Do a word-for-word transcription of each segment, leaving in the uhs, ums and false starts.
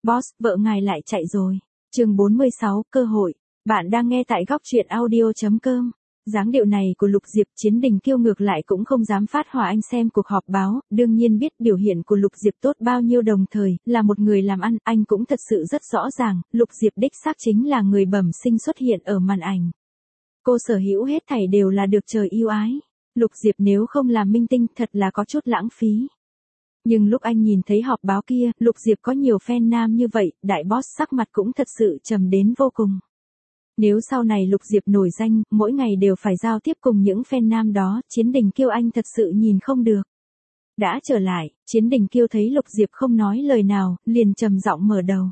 Boss, vợ ngài lại chạy rồi. Chương bốn mươi sáu, cơ hội. Bạn đang nghe tại góc truyện audio chấm com. Dáng điệu này của Lục Diệp, Chiến Đình Kiêu ngược lại cũng không dám phát hỏa anh xem cuộc họp báo, đương nhiên biết biểu hiện của Lục Diệp tốt bao nhiêu, đồng thời, là một người làm ăn, anh cũng thật sự rất rõ ràng, Lục Diệp đích xác chính là người bẩm sinh xuất hiện ở màn ảnh. Cô sở hữu hết thảy đều là được trời yêu ái. Lục Diệp nếu không làm minh tinh thật là có chút lãng phí. Nhưng lúc anh nhìn thấy họp báo kia, Lục Diệp có nhiều fan nam như vậy, đại boss sắc mặt cũng thật sự trầm đến vô cùng. Nếu sau này Lục Diệp nổi danh, mỗi ngày đều phải giao tiếp cùng những fan nam đó, Chiến Đình Kiêu anh thật sự nhìn không được. Đã trở lại, Chiến Đình Kiêu thấy Lục Diệp không nói lời nào, liền trầm giọng mở đầu.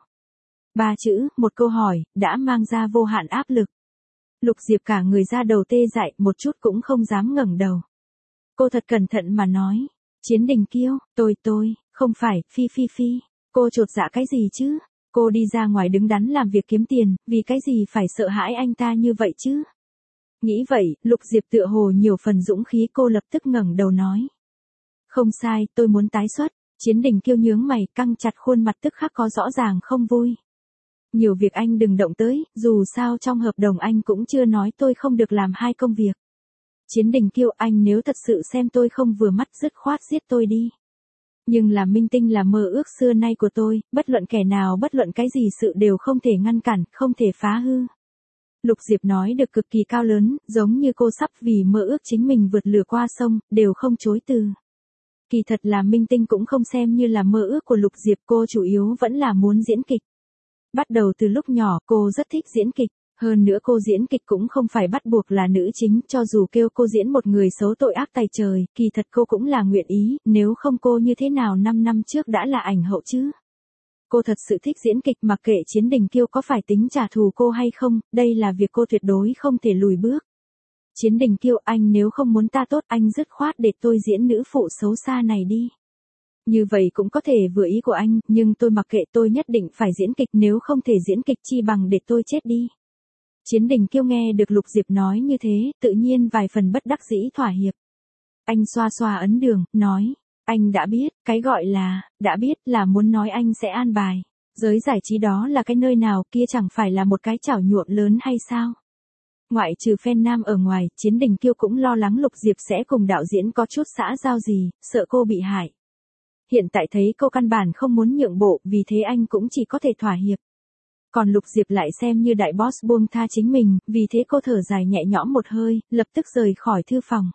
Ba chữ, một câu hỏi, đã mang ra vô hạn áp lực. Lục Diệp cả người ra đầu tê dại, một chút cũng không dám ngẩng đầu. Cô thật cẩn thận mà nói. Chiến Đình Kiêu, tôi tôi, không phải, phi phi phi, cô chột dạ cái gì chứ? Cô đi ra ngoài đứng đắn làm việc kiếm tiền, vì cái gì phải sợ hãi anh ta như vậy chứ? Nghĩ vậy, Lục Diệp tựa hồ nhiều phần dũng khí, cô lập tức ngẩng đầu nói. Không sai, tôi muốn tái xuất. Chiến Đình Kiêu nhướng mày, căng chặt khuôn mặt, tức khắc có rõ ràng không vui. Nhiều việc anh đừng động tới, dù sao trong hợp đồng anh cũng chưa nói tôi không được làm hai công việc. Chiến Đình Kiêu, anh nếu thật sự xem tôi không vừa mắt, dứt khoát giết tôi đi. Nhưng làm minh tinh là mơ ước xưa nay của tôi, bất luận kẻ nào, bất luận cái gì sự đều không thể ngăn cản, không thể phá hư. Lục Diệp nói được cực kỳ cao lớn, giống như cô sắp vì mơ ước chính mình vượt lửa qua sông, đều không chối từ. Kỳ thật là minh tinh cũng không xem như là mơ ước của Lục Diệp, cô chủ yếu vẫn là muốn diễn kịch. Bắt đầu từ lúc nhỏ, cô rất thích diễn kịch. Hơn nữa cô diễn kịch cũng không phải bắt buộc là nữ chính, cho dù kêu cô diễn một người xấu tội ác tày trời, kỳ thật cô cũng là nguyện ý, nếu không cô như thế nào năm năm trước đã là ảnh hậu chứ. Cô thật sự thích diễn kịch, mặc kệ Chiến Đình Kiêu có phải tính trả thù cô hay không, đây là việc cô tuyệt đối không thể lùi bước. Chiến Đình Kiêu, anh nếu không muốn ta tốt, anh dứt khoát để tôi diễn nữ phụ xấu xa này đi. Như vậy cũng có thể vừa ý của anh, nhưng tôi mặc kệ, tôi nhất định phải diễn kịch, nếu không thể diễn kịch chi bằng để tôi chết đi. Chiến Đình Kiêu nghe được Lục Diệp nói như thế, tự nhiên vài phần bất đắc dĩ thỏa hiệp. Anh xoa xoa ấn đường, nói, anh đã biết, cái gọi là, đã biết là muốn nói anh sẽ an bài. Giới giải trí đó là cái nơi nào, kia chẳng phải là một cái chảo nhuộm lớn hay sao? Ngoại trừ fan nam ở ngoài, Chiến Đình Kiêu cũng lo lắng Lục Diệp sẽ cùng đạo diễn có chút xã giao gì, sợ cô bị hại. Hiện tại thấy cô căn bản không muốn nhượng bộ, vì thế anh cũng chỉ có thể thỏa hiệp. Còn Lục Diệp lại xem như đại boss buông tha chính mình, vì thế cô thở dài nhẹ nhõm một hơi, lập tức rời khỏi thư phòng.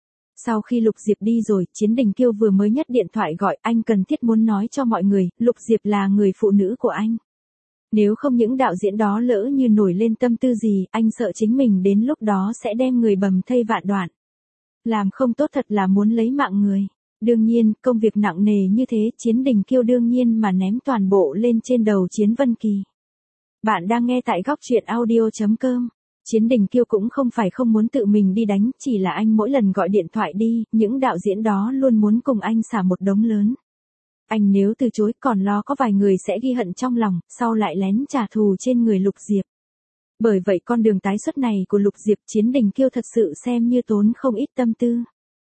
Sau khi Lục Diệp đi rồi, Chiến Đình Kiêu vừa mới nhấc điện thoại gọi, anh cần thiết muốn nói cho mọi người, Lục Diệp là người phụ nữ của anh. Nếu không những đạo diễn đó lỡ như nổi lên tâm tư gì, anh sợ chính mình đến lúc đó sẽ đem người bầm thây vạn đoạn. Làm không tốt thật là muốn lấy mạng người. Đương nhiên, công việc nặng nề như thế, Chiến Đình Kiêu đương nhiên mà ném toàn bộ lên trên đầu Chiến Vân Kỳ. Bạn đang nghe tại góc truyện audio chấm com. Chiến Đình Kiêu cũng không phải không muốn tự mình đi đánh, chỉ là anh mỗi lần gọi điện thoại đi, những đạo diễn đó luôn muốn cùng anh xả một đống lớn. Anh nếu từ chối, còn lo có vài người sẽ ghi hận trong lòng, sau lại lén trả thù trên người Lục Diệp. Bởi vậy con đường tái xuất này của Lục Diệp, Chiến Đình Kiêu thật sự xem như tốn không ít tâm tư.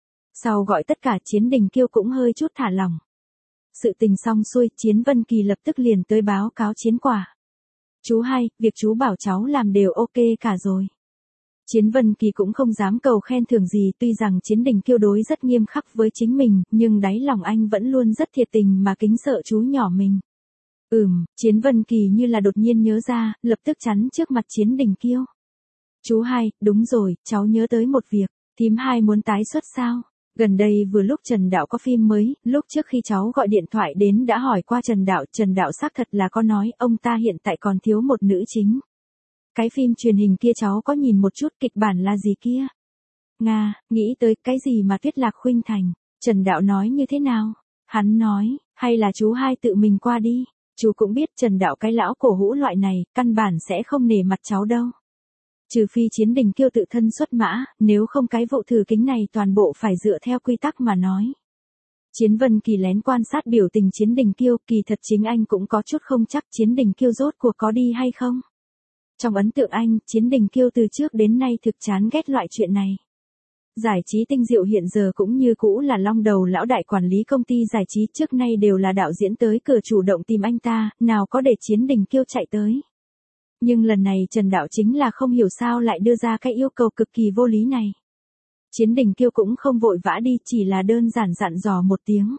Sau gọi tất cả, Chiến Đình Kiêu cũng hơi chút thả lỏng. Sự tình xong xuôi, Chiến Vân Kỳ lập tức liền tới báo cáo Chiến Quả. Chú hai, việc chú bảo cháu làm đều ok cả rồi. Chiến Vân Kỳ cũng không dám cầu khen thưởng gì, tuy rằng Chiến Đình Kiêu đối rất nghiêm khắc với chính mình, nhưng đáy lòng anh vẫn luôn rất thiệt tình mà kính sợ chú nhỏ mình. Ừm, Chiến Vân Kỳ như là đột nhiên nhớ ra, lập tức chắn trước mặt Chiến Đình Kiêu. Chú hai, đúng rồi, cháu nhớ tới một việc, thím hai muốn tái xuất sao? Gần đây vừa lúc Trần Đạo có phim mới, lúc trước khi cháu gọi điện thoại đến đã hỏi qua Trần Đạo, Trần Đạo xác thật là có nói, ông ta hiện tại còn thiếu một nữ chính. Cái phim truyền hình kia cháu có nhìn một chút, kịch bản là gì kia? Nga, nghĩ tới cái gì mà Tuyết Lạc Khuynh Thành, Trần Đạo nói như thế nào? Hắn nói, hay là chú hai tự mình qua đi, chú cũng biết Trần Đạo cái lão cổ hũ loại này, căn bản sẽ không nể mặt cháu đâu. Trừ phi Chiến Đình Kiêu tự thân xuất mã, nếu không cái vụ thử kính này toàn bộ phải dựa theo quy tắc mà nói. Chiến Vân Kỳ lén quan sát biểu tình Chiến Đình Kiêu, kỳ thật chính anh cũng có chút không chắc Chiến Đình Kiêu rốt cuộc có đi hay không. Trong ấn tượng anh, Chiến Đình Kiêu từ trước đến nay thực chán ghét loại chuyện này. Giải trí tinh diệu hiện giờ cũng như cũ là long đầu lão đại quản lý công ty giải trí, trước nay đều là đạo diễn tới cửa chủ động tìm anh ta, nào có để Chiến Đình Kiêu chạy tới. Nhưng lần này Trần Đạo chính là không hiểu sao lại đưa ra cái yêu cầu cực kỳ vô lý này. Chiến Đình Kiêu cũng không vội vã đi, chỉ là đơn giản dặn dò một tiếng.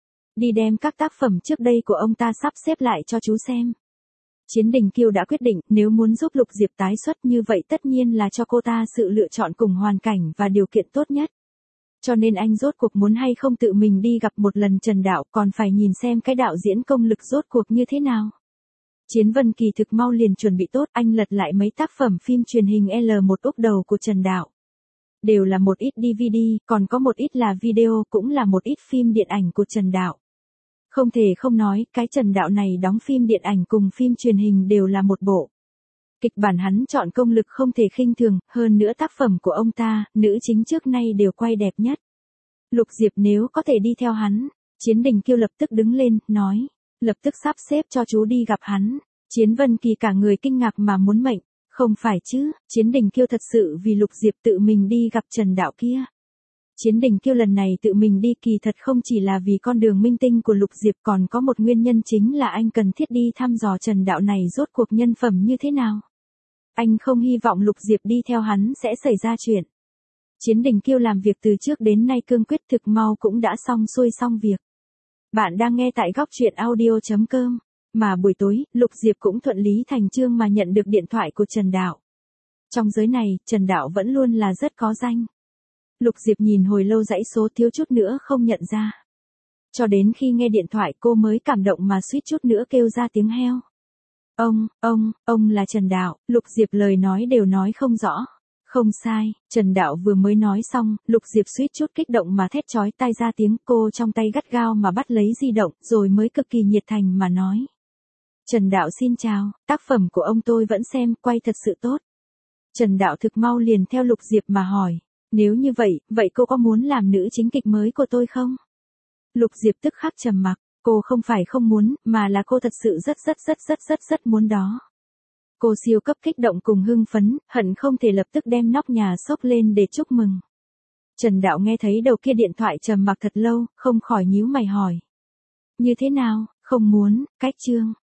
Đi đem các tác phẩm trước đây của ông ta sắp xếp lại cho chú xem. Chiến Đình Kiêu đã quyết định, nếu muốn giúp Lục Diệp tái xuất như vậy tất nhiên là cho cô ta sự lựa chọn cùng hoàn cảnh và điều kiện tốt nhất. Cho nên anh rốt cuộc muốn hay không tự mình đi gặp một lần Trần Đạo, còn phải nhìn xem cái đạo diễn công lực rốt cuộc như thế nào. Chiến Vân Kỳ thực mau liền chuẩn bị tốt, anh lật lại mấy tác phẩm phim truyền hình L một úc đầu của Trần Đạo. Đều là một ít đê vê đê, còn có một ít là video, cũng là một ít phim điện ảnh của Trần Đạo. Không thể không nói, cái Trần Đạo này đóng phim điện ảnh cùng phim truyền hình đều là một bộ. Kịch bản hắn chọn công lực không thể khinh thường, hơn nữa tác phẩm của ông ta, nữ chính trước nay đều quay đẹp nhất. Lục Diệp nếu có thể đi theo hắn, Chiến Đình Kiêu lập tức đứng lên, nói, lập tức sắp xếp cho chú đi gặp hắn. Chiến Vân Kỳ cả người kinh ngạc mà muốn mệnh, không phải chứ, Chiến Đình Kiêu thật sự vì Lục Diệp tự mình đi gặp Trần Đạo kia. Chiến Đình Kiêu lần này tự mình đi kỳ thật không chỉ là vì con đường minh tinh của Lục Diệp, còn có một nguyên nhân chính là anh cần thiết đi thăm dò Trần Đạo này rốt cuộc nhân phẩm như thế nào. Anh không hy vọng Lục Diệp đi theo hắn sẽ xảy ra chuyện. Chiến Đình Kiêu làm việc từ trước đến nay cương quyết, thực mau cũng đã xong xuôi xong việc. Bạn đang nghe tại góc truyện audio chấm com. Mà buổi tối, Lục Diệp cũng thuận lý thành chương mà nhận được điện thoại của Trần Đạo. Trong giới này, Trần Đạo vẫn luôn là rất có danh. Lục Diệp nhìn hồi lâu dãy số thiếu chút nữa không nhận ra. Cho đến khi nghe điện thoại cô mới cảm động mà suýt chút nữa kêu ra tiếng heo. Ông, ông, ông là Trần Đạo, Lục Diệp lời nói đều nói không rõ. Không sai, Trần Đạo vừa mới nói xong, Lục Diệp suýt chút kích động mà thét chói tai ra tiếng, cô trong tay gắt gao mà bắt lấy di động, rồi mới cực kỳ nhiệt thành mà nói. Trần Đạo xin chào, tác phẩm của ông tôi vẫn xem, quay thật sự tốt. Trần Đạo thực mau liền theo Lục Diệp mà hỏi, nếu như vậy, vậy cô có muốn làm nữ chính kịch mới của tôi không? Lục Diệp tức khắc trầm mặc, cô không phải không muốn, mà là cô thật sự rất rất rất rất rất rất muốn đó. Cô siêu cấp kích động cùng hưng phấn, hận không thể lập tức đem nóc nhà xốc lên để chúc mừng. Trần Đạo nghe thấy đầu kia điện thoại trầm mặc thật lâu, không khỏi nhíu mày hỏi. Như thế nào, không muốn, cách chương.